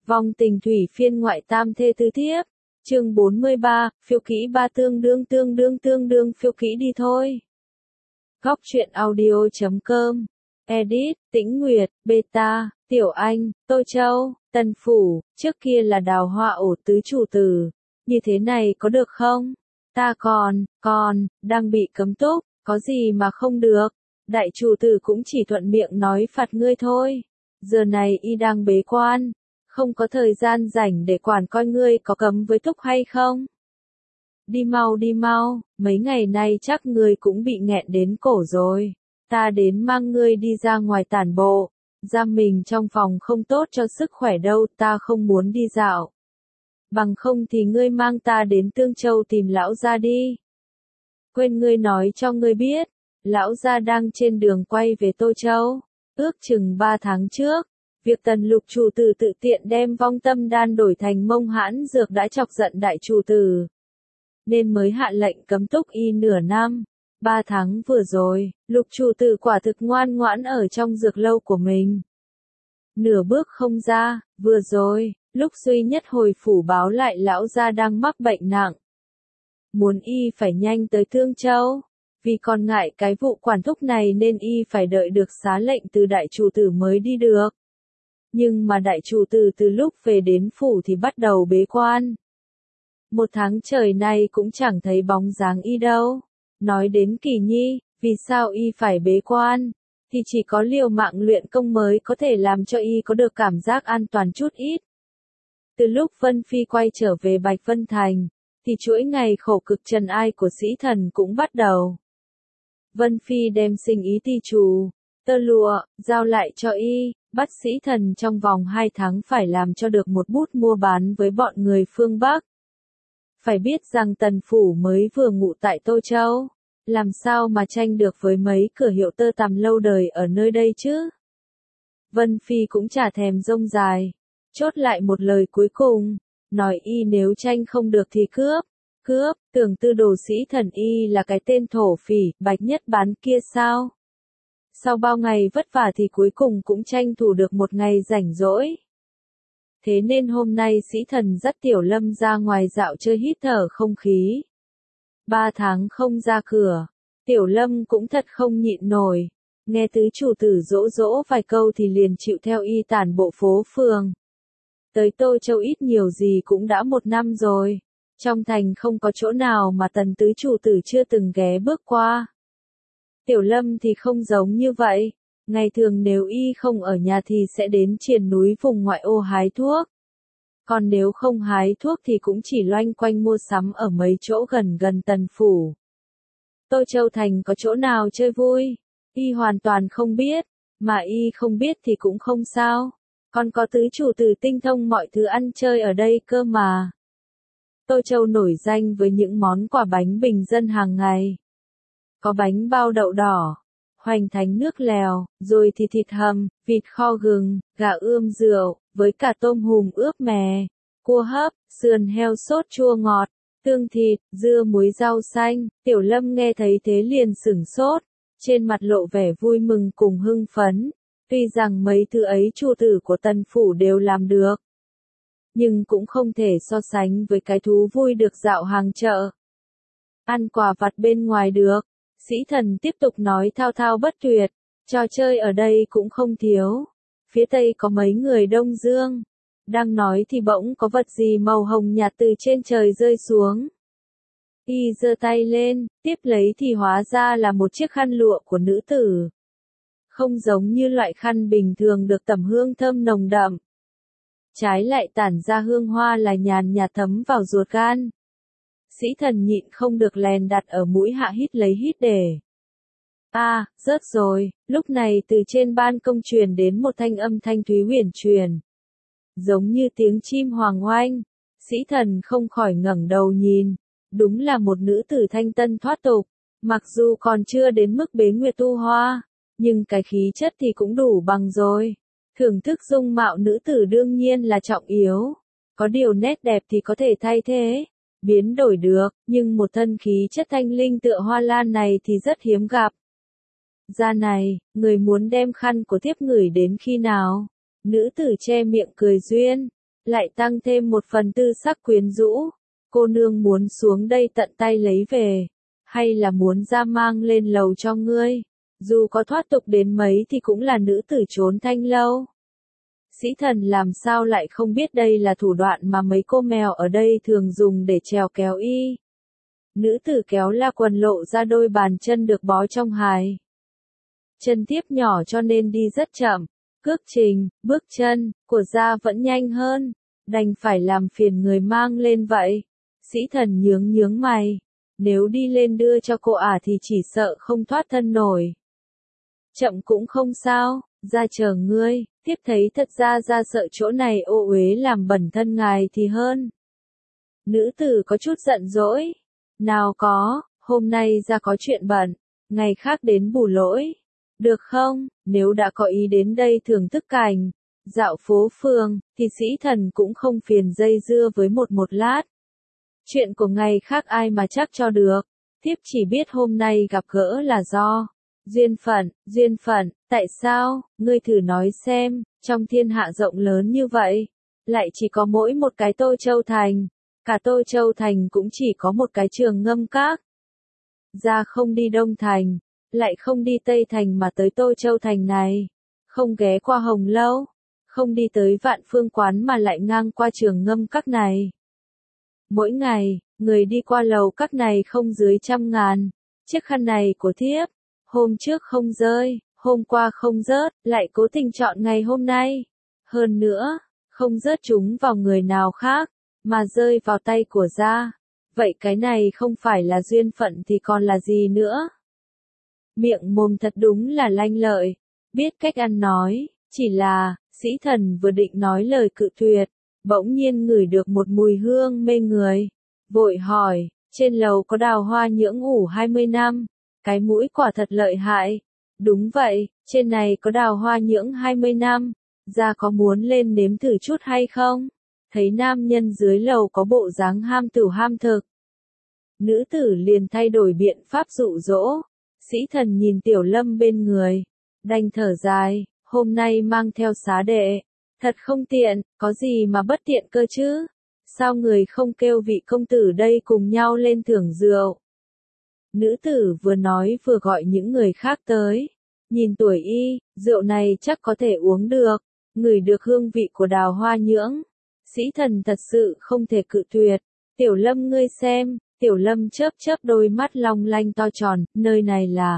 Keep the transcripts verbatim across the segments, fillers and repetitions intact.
Vong tình thủy phiên ngoại tam thê tứ thiếp. Chương bốn mươi ba, phiêu kỹ ba tương đương tương đương tương đương phiêu kỹ đi thôi. Góc truyện audio chấm com. Edit, Tĩnh Nguyệt, Beta, Tiểu Anh, Tô Châu, Tân Phủ, trước kia là đào hoa ổ tứ chủ tử. Như thế này có được không? Ta còn, còn, đang bị cấm túc, có gì mà không được. Đại chủ tử cũng chỉ thuận miệng nói phạt ngươi thôi. Giờ này y đang bế quan, không có thời gian rảnh để quản coi ngươi có cấm với thúc hay không. Đi mau đi mau, mấy ngày nay chắc ngươi cũng bị nghẹn đến cổ rồi. Ta đến mang ngươi đi ra ngoài tản bộ, giam mình trong phòng không tốt cho sức khỏe đâu, ta không muốn đi dạo. Bằng không thì ngươi mang ta đến Tương Châu tìm lão gia đi. Quên ngươi nói cho ngươi biết, lão gia đang trên đường quay về Tô Châu, ước chừng ba tháng trước. Việc Tần Lục chủ tử tự tiện đem vong tâm đan đổi thành mông hãn dược đã chọc giận đại chủ tử, nên mới hạ lệnh cấm túc y nửa năm. Ba tháng vừa rồi, Lục chủ tử quả thực ngoan ngoãn ở trong dược lâu của mình. Nửa bước không ra, vừa rồi, lúc duy nhất hồi phủ báo lại lão gia đang mắc bệnh nặng. Muốn y phải nhanh tới Tương Châu, vì còn ngại cái vụ quản thúc này nên y phải đợi được xá lệnh từ đại chủ tử mới đi được. Nhưng mà đại chủ tử từ lúc về đến phủ thì bắt đầu bế quan. Một tháng trời nay cũng chẳng thấy bóng dáng y đâu. Nói đến Kỳ Nhi, vì sao y phải bế quan, thì chỉ có liều mạng luyện công mới có thể làm cho y có được cảm giác an toàn chút ít. Từ lúc Vân Phi quay trở về Bạch Vân Thành, thì chuỗi ngày khổ cực trần ai của sĩ thần cũng bắt đầu. Vân Phi đem sinh ý ti trù, tơ lụa, giao lại cho y, bắt sĩ thần trong vòng hai tháng phải làm cho được một bút mua bán với bọn người phương Bắc. Phải biết rằng Tần Phủ mới vừa ngụ tại Tô Châu, làm sao mà tranh được với mấy cửa hiệu tơ tằm lâu đời ở nơi đây chứ? Vân Phi cũng chả thèm rông dài, chốt lại một lời cuối cùng, nói y nếu tranh không được thì cướp, cướp, tưởng tư đồ sĩ thần y là cái tên thổ phỉ, bạch nhất bán kia sao? Sau bao ngày vất vả thì cuối cùng cũng tranh thủ được một ngày rảnh rỗi. Thế nên hôm nay sĩ thần dắt Tiểu Lâm ra ngoài dạo chơi hít thở không khí. Ba tháng không ra cửa, Tiểu Lâm cũng thật không nhịn nổi. Nghe tứ chủ tử dỗ dỗ vài câu thì liền chịu theo y tản bộ phố phường. Tới Tô Châu ít nhiều gì cũng đã một năm rồi. Trong thành không có chỗ nào mà tần tứ chủ tử chưa từng ghé bước qua. Tiểu Lâm thì không giống như vậy. Ngày thường nếu y không ở nhà thì sẽ đến triền núi vùng ngoại ô hái thuốc. Còn nếu không hái thuốc thì cũng chỉ loanh quanh mua sắm ở mấy chỗ gần gần Tần Phủ. Tô Châu Thành có chỗ nào chơi vui? Y hoàn toàn không biết, mà y không biết thì cũng không sao. Còn có tứ chủ tử tinh thông mọi thứ ăn chơi ở đây cơ mà. Tô Châu nổi danh với những món quà bánh bình dân hàng ngày. Có bánh bao đậu đỏ, hoành thánh nước lèo, rồi thì thịt hầm, vịt kho gừng, gà ươm rượu, với cả tôm hùm ướp mè, cua hấp, sườn heo sốt chua ngọt, tương thịt, dưa muối rau xanh. Tiểu Lâm nghe thấy thế liền sửng sốt, trên mặt lộ vẻ vui mừng cùng hưng phấn. Tuy rằng mấy thứ ấy chủ tử của Tần Phủ đều làm được, nhưng cũng không thể so sánh với cái thú vui được dạo hàng chợ, ăn quà vặt bên ngoài được. Sĩ thần tiếp tục nói thao thao bất tuyệt, trò chơi ở đây cũng không thiếu. Phía tây có mấy người Đông Dương. Đang nói thì bỗng có vật gì màu hồng nhạt từ trên trời rơi xuống. Y giơ tay lên, tiếp lấy thì hóa ra là một chiếc khăn lụa của nữ tử. Không giống như loại khăn bình thường được tẩm hương thơm nồng đậm. Trái lại tản ra hương hoa là nhàn nhạt thấm vào ruột gan. Sĩ thần nhịn không được lèn đặt ở mũi hạ hít lấy hít để. À, rớt rồi. Lúc này từ trên ban công truyền đến một thanh âm thanh thúy huyền truyền, giống như tiếng chim hoàng oanh. Sĩ thần không khỏi ngẩng đầu nhìn. Đúng là một nữ tử thanh tân thoát tục. Mặc dù còn chưa đến mức bế nguyệt tu hoa, nhưng cái khí chất thì cũng đủ bằng rồi. Thưởng thức dung mạo nữ tử đương nhiên là trọng yếu. Có điều nét đẹp thì có thể thay thế, biến đổi được, nhưng một thân khí chất thanh linh tựa hoa lan này thì rất hiếm gặp. Ra này, người muốn đem khăn của thiếp ngửi đến khi nào? Nữ tử che miệng cười duyên. lại tăng thêm một phần tư sắc quyến rũ. Cô nương muốn xuống đây tận tay lấy về, hay là muốn ra mang lên lầu cho ngươi? Dù có thoát tục đến mấy thì cũng là nữ tử trốn thanh lâu. Sĩ thần làm sao lại không biết đây là thủ đoạn mà mấy cô mèo ở đây thường dùng để trèo kéo y. Nữ tử kéo la quần lộ ra đôi bàn chân được bó trong hài. Chân tiếp nhỏ cho nên đi rất chậm. Cước trình, bước chân, của da vẫn nhanh hơn. Đành phải làm phiền người mang lên vậy. Sĩ thần nhướng nhướng mày. Nếu đi lên đưa cho cô ả thì chỉ sợ không thoát thân nổi. Chậm cũng không sao, ra chờ ngươi. Tiếp thấy thật ra ra sợ chỗ này ô uế làm bẩn thân ngài thì hơn. Nữ tử có chút giận dỗi. Nào có, hôm nay ra có chuyện bận, ngày khác đến bù lỗi. Được không, nếu đã có ý đến đây thưởng thức cảnh, dạo phố phường, thì sĩ thần cũng không phiền dây dưa với một một lát. Chuyện của ngày khác ai mà chắc cho được, thiếp chỉ biết hôm nay gặp gỡ là do duyên phận, duyên phận, tại sao, ngươi thử nói xem, trong thiên hạ rộng lớn như vậy, lại chỉ có mỗi một cái Tô Châu Thành, cả Tô Châu Thành cũng chỉ có một cái Trường Ngâm Các. Ra không đi Đông Thành, lại không đi Tây Thành mà tới Tô Châu Thành này, không ghé qua Hồng Lâu, không đi tới Vạn Phương Quán mà lại ngang qua Trường Ngâm Các này. Mỗi ngày, người đi qua lầu các này không dưới trăm ngàn, chiếc khăn này của thiếp, hôm trước không rơi, hôm qua không rớt, lại cố tình chọn ngày hôm nay. Hơn nữa, không rớt chúng vào người nào khác, mà rơi vào tay của gia. Vậy cái này không phải là duyên phận thì còn là gì nữa? Miệng mồm thật đúng là lanh lợi, biết cách ăn nói, chỉ là, sĩ thần vừa định nói lời cự tuyệt, bỗng nhiên ngửi được một mùi hương mê người. Vội hỏi, trên lầu có đào hoa nhưỡng ủ hai mươi năm, cái mũi quả thật lợi hại. Đúng vậy, trên này có đào hoa nhưỡng hai mươi năm, gia có muốn lên nếm thử chút hay không? Thấy nam nhân dưới lầu có bộ dáng ham tửu ham thực. Nữ tử liền thay đổi biện pháp dụ dỗ. Sĩ thần nhìn Tiểu Lâm bên người, đành thở dài, hôm nay mang theo xá đệ, thật không tiện, có gì mà bất tiện cơ chứ? Sao người không kêu vị công tử đây cùng nhau lên thưởng rượu? Nữ tử vừa nói vừa gọi những người khác tới, nhìn tuổi y, rượu này chắc có thể uống được, ngửi được hương vị của đào hoa nhưỡng. Sĩ thần thật sự không thể cự tuyệt. Tiểu Lâm ngươi xem. Tiểu Lâm chớp chớp đôi mắt long lanh to tròn, nơi này là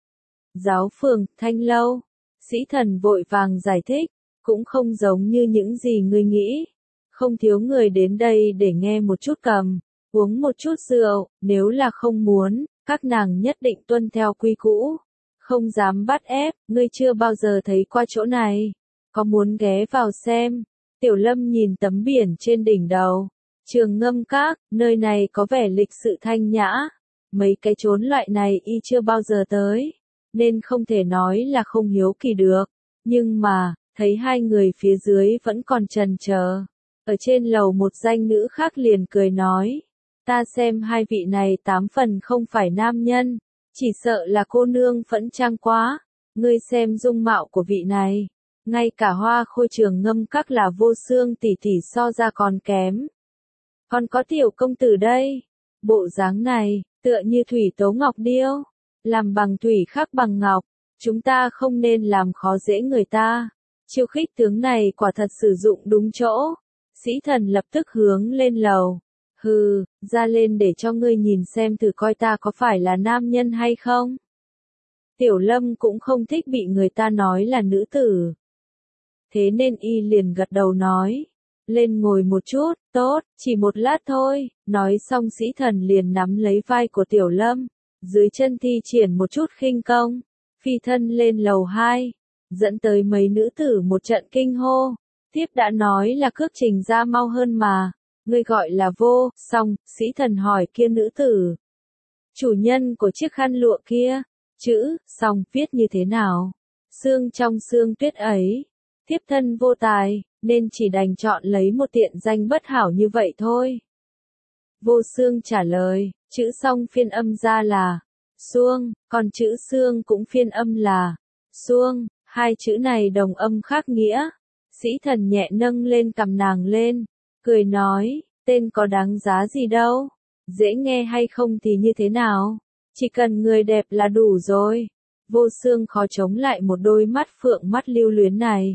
giáo phường, Thanh Lâu. Sĩ thần vội vàng giải thích, cũng không giống như những gì ngươi nghĩ. Không thiếu người đến đây để nghe một chút cầm, uống một chút rượu, nếu là không muốn, các nàng nhất định tuân theo quy cũ. Không dám bắt ép, ngươi chưa bao giờ thấy qua chỗ này. Có muốn ghé vào xem? Tiểu Lâm nhìn tấm biển trên đỉnh đầu. Trường Ngâm Các, nơi này có vẻ lịch sự thanh nhã. Mấy cái chốn loại này y chưa bao giờ tới, nên không thể nói là không hiếu kỳ được. Nhưng mà, thấy hai người phía dưới vẫn còn chần chờ. Ở trên lầu một danh nữ khác liền cười nói. Ta xem hai vị này tám phần không phải nam nhân, chỉ sợ là cô nương phẫn trang quá. Ngươi xem dung mạo của vị này, ngay cả Hoa Khôi Trường Ngâm Các là Vô Xương tỷ tỷ so ra còn kém. Còn có tiểu công tử đây, bộ dáng này, tựa như thủy tố ngọc điêu, làm bằng thủy khác bằng ngọc, chúng ta không nên làm khó dễ người ta. Chiêu khích tướng này quả thật sử dụng đúng chỗ. Sĩ thần lập tức hướng lên lầu. Hừ, ra lên để cho ngươi nhìn xem thử coi ta có phải là nam nhân hay không. Tiểu Lâm cũng không thích bị người ta nói là nữ tử. Thế nên y liền gật đầu nói. Lên ngồi một chút, tốt, chỉ một lát thôi. Nói xong sĩ thần liền nắm lấy vai của Tiểu Lâm, dưới chân thi triển một chút khinh công, phi thân lên lầu hai, dẫn tới mấy nữ tử một trận kinh hô. Tiếp đã nói là cước trình ra mau hơn mà, ngươi gọi là Vô. Xong, sĩ thần hỏi kia nữ tử, chủ nhân của chiếc khăn lụa kia, chữ, xong, viết như thế nào? Xương trong xương tuyết ấy, tiếp thân vô tài, nên chỉ đành chọn lấy một tiện danh bất hảo như vậy thôi. Vô Xương trả lời, chữ xong phiên âm ra là xuông, còn chữ xương cũng phiên âm là xuông, hai chữ này đồng âm khác nghĩa. Sĩ Thần nhẹ nâng lên cằm nàng lên, cười nói, tên có đáng giá gì đâu, dễ nghe hay không thì như thế nào, chỉ cần người đẹp là đủ rồi. Vô Xương khó chống lại một đôi mắt phượng mắt lưu luyến này.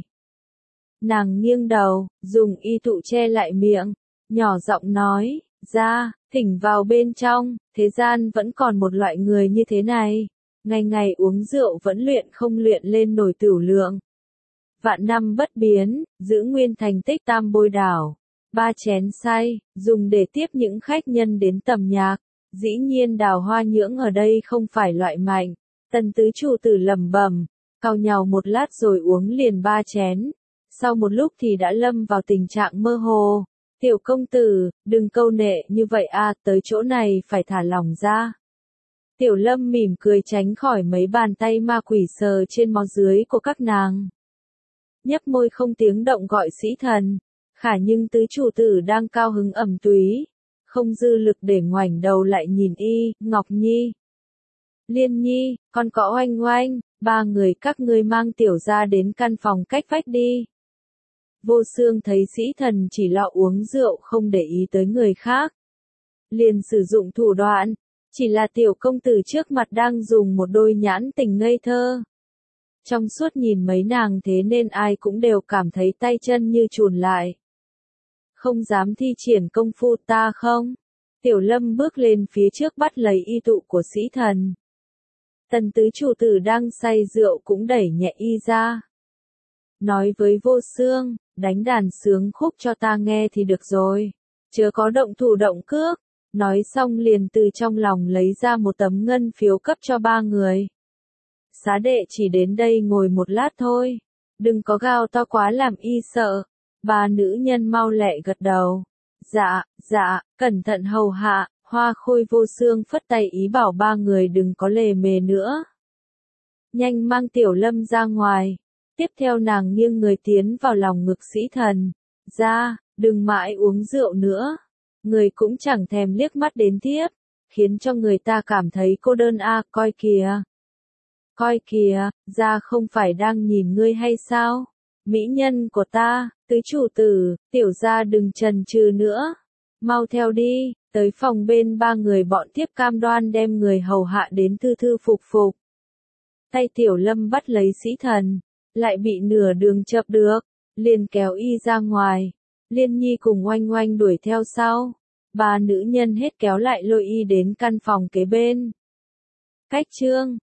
Nàng nghiêng đầu, dùng y tụ che lại miệng, nhỏ giọng nói, ra, thỉnh vào bên trong, thế gian vẫn còn một loại người như thế này, ngày ngày uống rượu vẫn luyện không luyện lên nổi tửu lượng. Vạn năm bất biến, giữ nguyên thành tích tam bôi đảo, ba chén say, dùng để tiếp những khách nhân đến tầm nhạc, dĩ nhiên Đào Hoa Nhưỡng ở đây không phải loại mạnh. Tần tứ chủ tử lẩm bẩm, cau nhàu một lát rồi uống liền ba chén. Sau một lúc thì đã lâm vào tình trạng mơ hồ. Tiểu công tử, đừng câu nệ như vậy a, tới chỗ này phải thả lỏng ra. Tiểu Lâm mỉm cười tránh khỏi mấy bàn tay ma quỷ sờ trên mó dưới của các nàng. Nhấp môi không tiếng động gọi Sĩ Thần. Khả nhưng tứ chủ tử đang cao hứng ẩm túy, không dư lực để ngoảnh đầu lại nhìn y, Ngọc Nhi. Liên Nhi, con có Oanh Oanh, ba người các ngươi mang tiểu ra đến căn phòng cách vách đi. Vô Xương thấy Sĩ Thần chỉ lo uống rượu không để ý tới người khác. Liền sử dụng thủ đoạn, chỉ là tiểu công tử trước mặt đang dùng một đôi nhãn tình ngây thơ. Trong suốt nhìn mấy nàng thế nên ai cũng đều cảm thấy tay chân như chùn lại. Không dám thi triển công phu ta không? Tiểu Lâm bước lên phía trước bắt lấy y tụ của Sĩ Thần. Tần tứ chủ tử đang say rượu cũng đẩy nhẹ y ra. Nói với Vô Xương, đánh đàn sướng khúc cho ta nghe thì được rồi. Chớ có động thủ động cước. Nói xong liền từ trong lòng lấy ra một tấm ngân phiếu cấp cho ba người. Xá đệ chỉ đến đây ngồi một lát thôi. Đừng có gào to quá làm y sợ. Ba nữ nhân mau lẹ gật đầu. Dạ, dạ, cẩn thận hầu hạ. Hoa Khôi Vô Xương phất tay ý bảo ba người đừng có lề mề nữa. Nhanh mang Tiểu Lâm ra ngoài. Tiếp theo nàng nghiêng người tiến vào lòng ngực Sĩ Thần. Ra, đừng mãi uống rượu nữa. Người cũng chẳng thèm liếc mắt đến thiếp. Khiến cho người ta cảm thấy cô đơn a, à, coi kìa. Coi kìa, ra không phải đang nhìn ngươi hay sao? Mỹ nhân của ta, tứ chủ tử, tiểu gia đừng chần chừ nữa. Mau theo đi. Tới phòng bên ba người bọn tiếp cam đoan đem người hầu hạ đến thư thư phục phục. Tay Tiểu Lâm bắt lấy Sĩ Thần, lại bị nửa đường chập được, liền kéo y ra ngoài. Liên Nhi cùng Oanh Oanh đuổi theo sau. Ba nữ nhân hết kéo lại lôi y đến căn phòng kế bên. Cách chương